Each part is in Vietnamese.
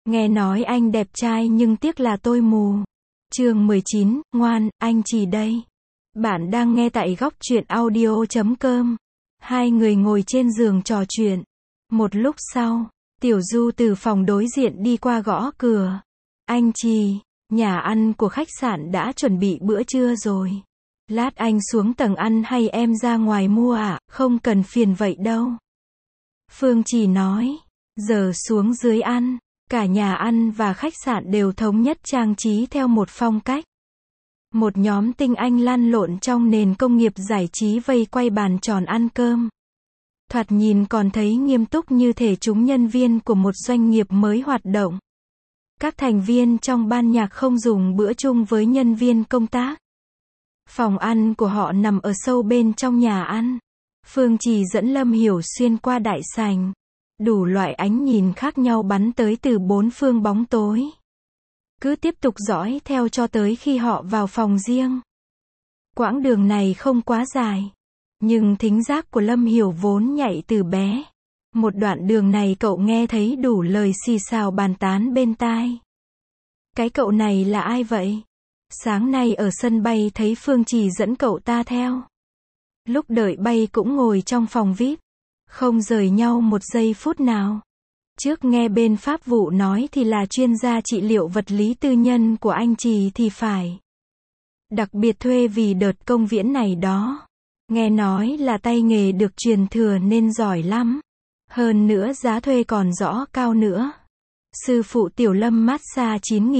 Nghe nói anh đẹp trai nhưng tiếc là tôi mù. Chương 19, ngoan, anh Trì đây. Bạn đang nghe tại góc truyện audio.com. Hai người ngồi trên giường trò chuyện. Một lúc sau, Tiểu Du từ phòng đối diện đi qua gõ cửa. Anh Trì, nhà ăn của khách sạn đã chuẩn bị bữa trưa rồi. Lát anh xuống tầng ăn hay em ra ngoài mua ạ? Không cần phiền vậy đâu. Phương Trì nói. Giờ xuống dưới ăn. Cả nhà ăn và khách sạn đều thống nhất trang trí theo một phong cách. Một nhóm tinh anh lăn lộn trong nền công nghiệp giải trí vây quay bàn tròn ăn cơm. Thoạt nhìn còn thấy nghiêm túc như thể chúng nhân viên của một doanh nghiệp mới hoạt động. Các thành viên trong ban nhạc không dùng bữa chung với nhân viên công tác. Phòng ăn của họ nằm ở sâu bên trong nhà ăn. Phương Trì dẫn Lâm Hiểu xuyên qua đại sảnh. Đủ loại ánh nhìn khác nhau bắn tới từ bốn phương bóng tối. Cứ tiếp tục dõi theo cho tới khi họ vào phòng riêng. Quãng đường này không quá dài. Nhưng thính giác của Lâm Hiểu vốn nhạy từ bé. Một đoạn đường này cậu nghe thấy đủ lời xì xào bàn tán bên tai. Cái cậu này là ai vậy? Sáng nay ở sân bay thấy Phương Trì dẫn cậu ta theo. Lúc đợi bay cũng ngồi trong phòng VIP. Không rời nhau một giây phút nào. Trước nghe bên pháp vụ nói thì là chuyên gia trị liệu vật lý tư nhân của anh Trì thì phải. Đặc biệt thuê vì đợt công viễn này đó. Nghe nói là tay nghề được truyền thừa nên giỏi lắm. Hơn nữa giá thuê còn rõ cao nữa. Sư phụ Tiểu Lâm massage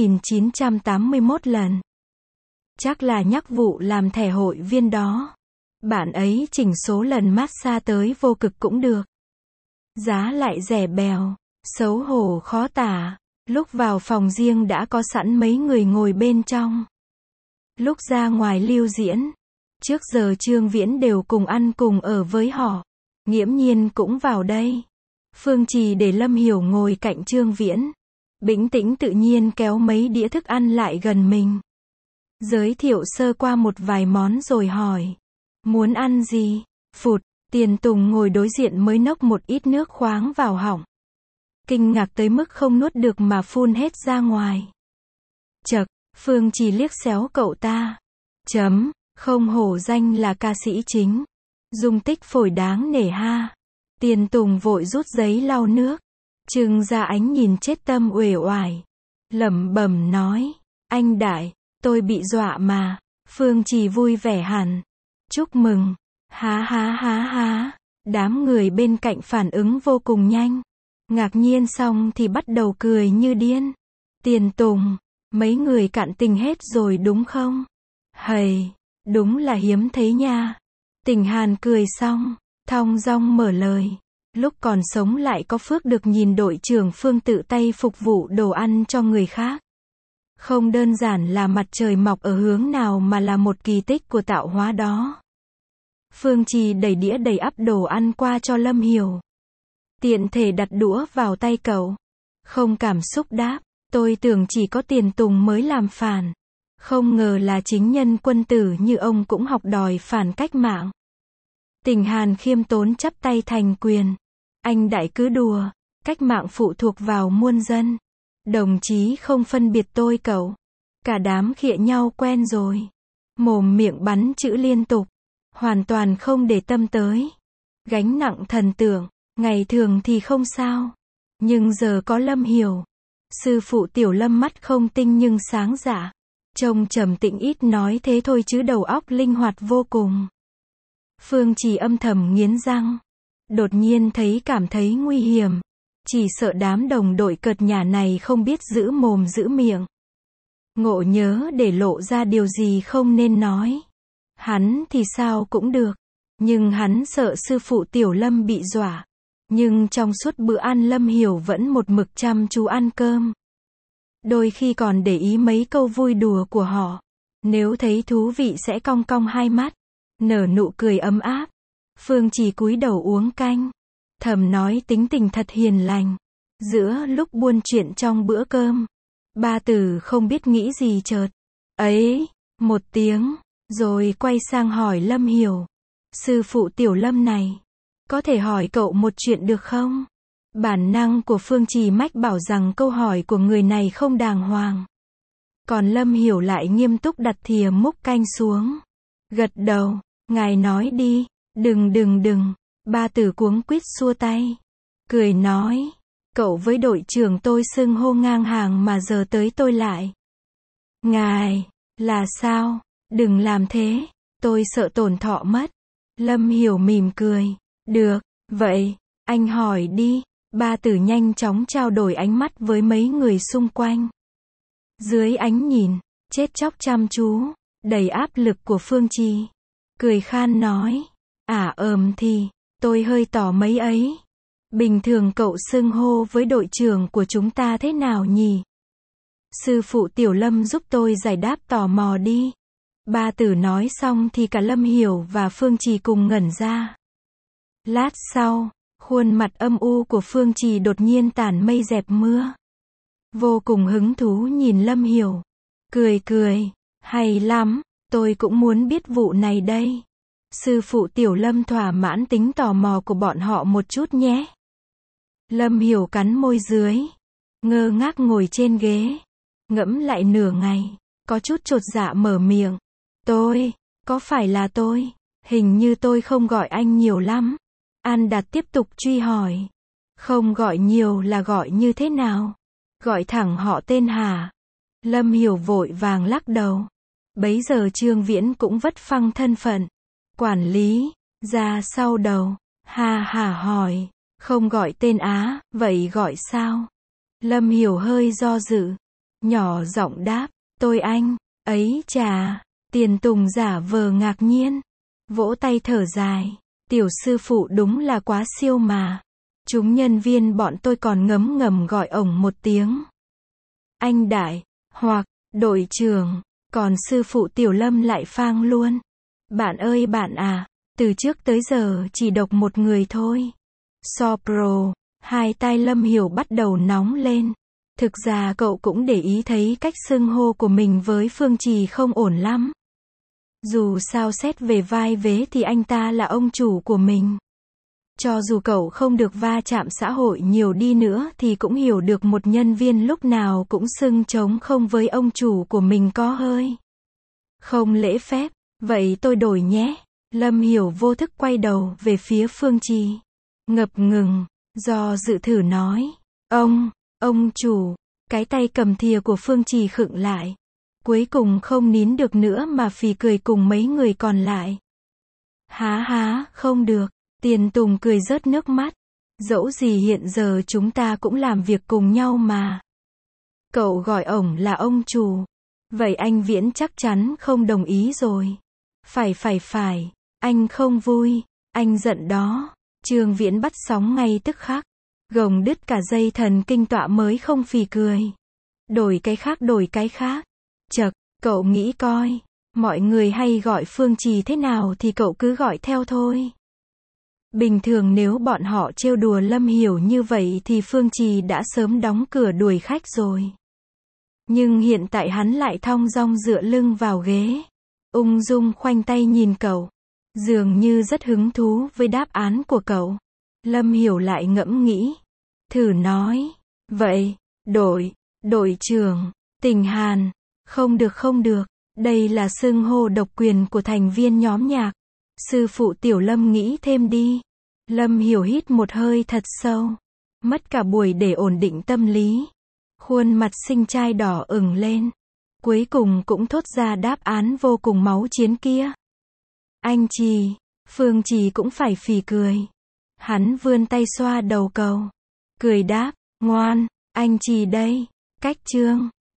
9.981 lần. Chắc là nhắc vụ làm thẻ hội viên đó. Bạn ấy chỉnh số lần massage tới vô cực cũng được. Giá lại rẻ bèo, xấu hổ khó tả. Lúc vào phòng riêng đã có sẵn mấy người ngồi bên trong. Lúc ra ngoài lưu diễn, trước giờ Trương Viễn đều cùng ăn cùng ở với họ. Nghiễm Nhiên cũng vào đây. Phương Trì để Lâm Hiểu ngồi cạnh Trương Viễn. Bĩnh tĩnh tự nhiên kéo mấy đĩa thức ăn lại gần mình. Giới thiệu sơ qua một vài món rồi hỏi. Muốn ăn gì? Phụt, Tiền Tùng ngồi đối diện mới nốc một ít nước khoáng vào họng. Kinh ngạc tới mức không nuốt được mà phun hết ra ngoài. Chậc, Phương Trì liếc xéo cậu ta. Không hổ danh là ca sĩ chính. Dung tích phổi đáng nể ha. Tiền Tùng vội rút giấy lau nước. Trừng ra ánh nhìn chết tâm uể oải. Lẩm bẩm nói. Anh Đại, tôi bị dọa mà. Phương Trì vui vẻ hẳn. Chúc mừng. Há há há há. Đám người bên cạnh phản ứng vô cùng nhanh. Ngạc nhiên xong thì bắt đầu cười như điên. Tiền Tùng, mấy người cạn tình hết rồi đúng không? Hầy, đúng là hiếm thấy nha. Tình Hàn cười xong, thong dong mở lời. Lúc còn sống lại có phước được nhìn đội trưởng Phương tự tay phục vụ đồ ăn cho người khác. Không đơn giản là mặt trời mọc ở hướng nào mà là một kỳ tích của tạo hóa đó. Phương Trì đẩy đĩa đầy ắp đồ ăn qua cho Lâm Hiểu. Tiện thể đặt đũa vào tay cậu. Không cảm xúc đáp. Tôi tưởng chỉ có Tiền Tùng mới làm phản. Không ngờ là chính nhân quân tử như ông cũng học đòi phản cách mạng. Tình Hàn khiêm tốn chắp tay thành quyền. Anh Đại cứ đùa. Cách mạng phụ thuộc vào muôn dân. Đồng chí không phân biệt tôi cậu. Cả đám khịa nhau quen rồi. Mồm miệng bắn chữ liên tục. Hoàn toàn không để tâm tới. Gánh nặng thần tượng. Ngày thường thì không sao. Nhưng giờ có Lâm Hiểu. Sư phụ Tiểu Lâm mắt không tinh nhưng sáng dạ. Trông trầm tĩnh ít nói thế thôi chứ đầu óc linh hoạt vô cùng. Phương Trì âm thầm nghiến răng. Đột nhiên cảm thấy nguy hiểm. Chỉ sợ đám đồng đội cợt nhả này không biết giữ mồm giữ miệng. Ngộ nhớ để lộ ra điều gì không nên nói. Hắn thì sao cũng được. Nhưng hắn sợ sư phụ Tiểu Lâm bị dọa. Nhưng trong suốt bữa ăn Lâm Hiểu vẫn một mực chăm chú ăn cơm. Đôi khi còn để ý mấy câu vui đùa của họ. Nếu thấy thú vị sẽ cong cong hai mắt. Nở nụ cười ấm áp. Phương Trì cúi đầu uống canh. Thầm nói tính tình thật hiền lành. Giữa lúc buôn chuyện trong bữa cơm. Ba Tử không biết nghĩ gì chợt. Ấy, một tiếng. Rồi quay sang hỏi Lâm Hiểu. Sư phụ Tiểu Lâm này. Có thể hỏi cậu một chuyện được không? Bản năng của Phương Trì mách bảo rằng câu hỏi của người này không đàng hoàng. Còn Lâm Hiểu lại nghiêm túc đặt thìa múc canh xuống. Gật đầu, ngài nói đi, đừng. Ba Tử cuống quýt xua tay. Cười nói, cậu với đội trưởng tôi xưng hô ngang hàng mà giờ tới tôi lại. Ngài, là sao? Đừng làm thế, tôi sợ tổn thọ mất. Lâm Hiểu mỉm cười. Được, vậy, anh hỏi đi. Ba Tử nhanh chóng trao đổi ánh mắt với mấy người xung quanh. Dưới ánh nhìn, chết chóc chăm chú, đầy áp lực của Phương Trì. Cười khan nói, thì, tôi hơi tỏ mấy ấy. Bình thường cậu xưng hô với đội trưởng của chúng ta thế nào nhỉ? Sư phụ Tiểu Lâm giúp tôi giải đáp tò mò đi. Ba Tử nói xong thì cả Lâm Hiểu và Phương Trì cùng ngẩn ra. Lát sau, khuôn mặt âm u của Phương Trì đột nhiên tản mây dẹp mưa. Vô cùng hứng thú nhìn Lâm Hiểu. Cười, hay lắm, tôi cũng muốn biết vụ này đây. Sư phụ Tiểu Lâm thỏa mãn tính tò mò của bọn họ một chút nhé. Lâm Hiểu cắn môi dưới, ngơ ngác ngồi trên ghế, ngẫm lại nửa ngày, có chút chột dạ mở miệng. Có phải là tôi? Hình như tôi không gọi anh nhiều lắm. An Đạt tiếp tục truy hỏi. Không gọi nhiều là gọi như thế nào? Gọi thẳng họ tên hả? Lâm Hiểu vội vàng lắc đầu. Bấy giờ Trương Viễn cũng vất phăng thân phận. Quản lý, ra sau đầu. Ha hỏi. Không gọi tên á, vậy gọi sao? Lâm Hiểu hơi do dự. Nhỏ giọng đáp. Tôi anh. Ấy chà. Tiền Tùng giả vờ ngạc nhiên. Vỗ tay thở dài. Tiểu sư phụ đúng là quá siêu mà. Chúng nhân viên bọn tôi còn ngấm ngầm gọi ổng một tiếng. Anh đại, hoặc, đội trưởng, còn sư phụ Tiểu Lâm lại phang luôn. Bạn ơi bạn à, từ trước tới giờ chỉ độc một người thôi. Sopro, hai tai Lâm Hiểu bắt đầu nóng lên. Thực ra cậu cũng để ý thấy cách xưng hô của mình với Phương Trì không ổn lắm. Dù sao xét về vai vế thì anh ta là ông chủ của mình. Cho dù cậu không được va chạm xã hội nhiều đi nữa thì cũng hiểu được một nhân viên lúc nào cũng xưng trống không với ông chủ của mình có hơi không lễ phép. Vậy tôi đổi nhé. Lâm Hiểu vô thức quay đầu về phía Phương Trì. Ngập ngừng, do dự thử nói. Ông chủ. Cái tay cầm thìa của Phương Trì khựng lại. Cuối cùng không nín được nữa mà phì cười cùng mấy người còn lại. Há, không được. Tiền Tùng cười rớt nước mắt. Dẫu gì hiện giờ chúng ta cũng làm việc cùng nhau mà. Cậu gọi ổng là ông chủ. Vậy anh Viễn chắc chắn không đồng ý rồi. Phải. Anh không vui. Anh giận đó. Trương Viễn bắt sóng ngay tức khắc. Gồng đứt cả dây thần kinh tọa mới không phì cười. Đổi cái khác. Chậc, cậu nghĩ coi. Mọi người hay gọi Phương Trì thế nào thì cậu cứ gọi theo thôi. Bình thường nếu bọn họ trêu đùa Lâm Hiểu như vậy thì Phương Trì đã sớm đóng cửa đuổi khách rồi. Nhưng hiện tại hắn lại thong dong dựa lưng vào ghế. Ung dung khoanh tay nhìn cậu. Dường như rất hứng thú với đáp án của cậu. Lâm Hiểu lại ngẫm nghĩ. Thử nói. Vậy, đội trưởng, Tình Hàn. Không được. Đây là xưng hô độc quyền của thành viên nhóm nhạc. Sư phụ Tiểu Lâm nghĩ thêm đi. Lâm Hiểu hít một hơi thật sâu. Mất cả buổi để ổn định tâm lý. Khuôn mặt xinh trai đỏ ửng lên. Cuối cùng cũng thốt ra đáp án vô cùng máu chiến kia. Anh Trì. Phương Trì cũng phải phì cười. Hắn vươn tay xoa đầu cậu. Cười đáp. Ngoan, anh Trì đây. Cách chương.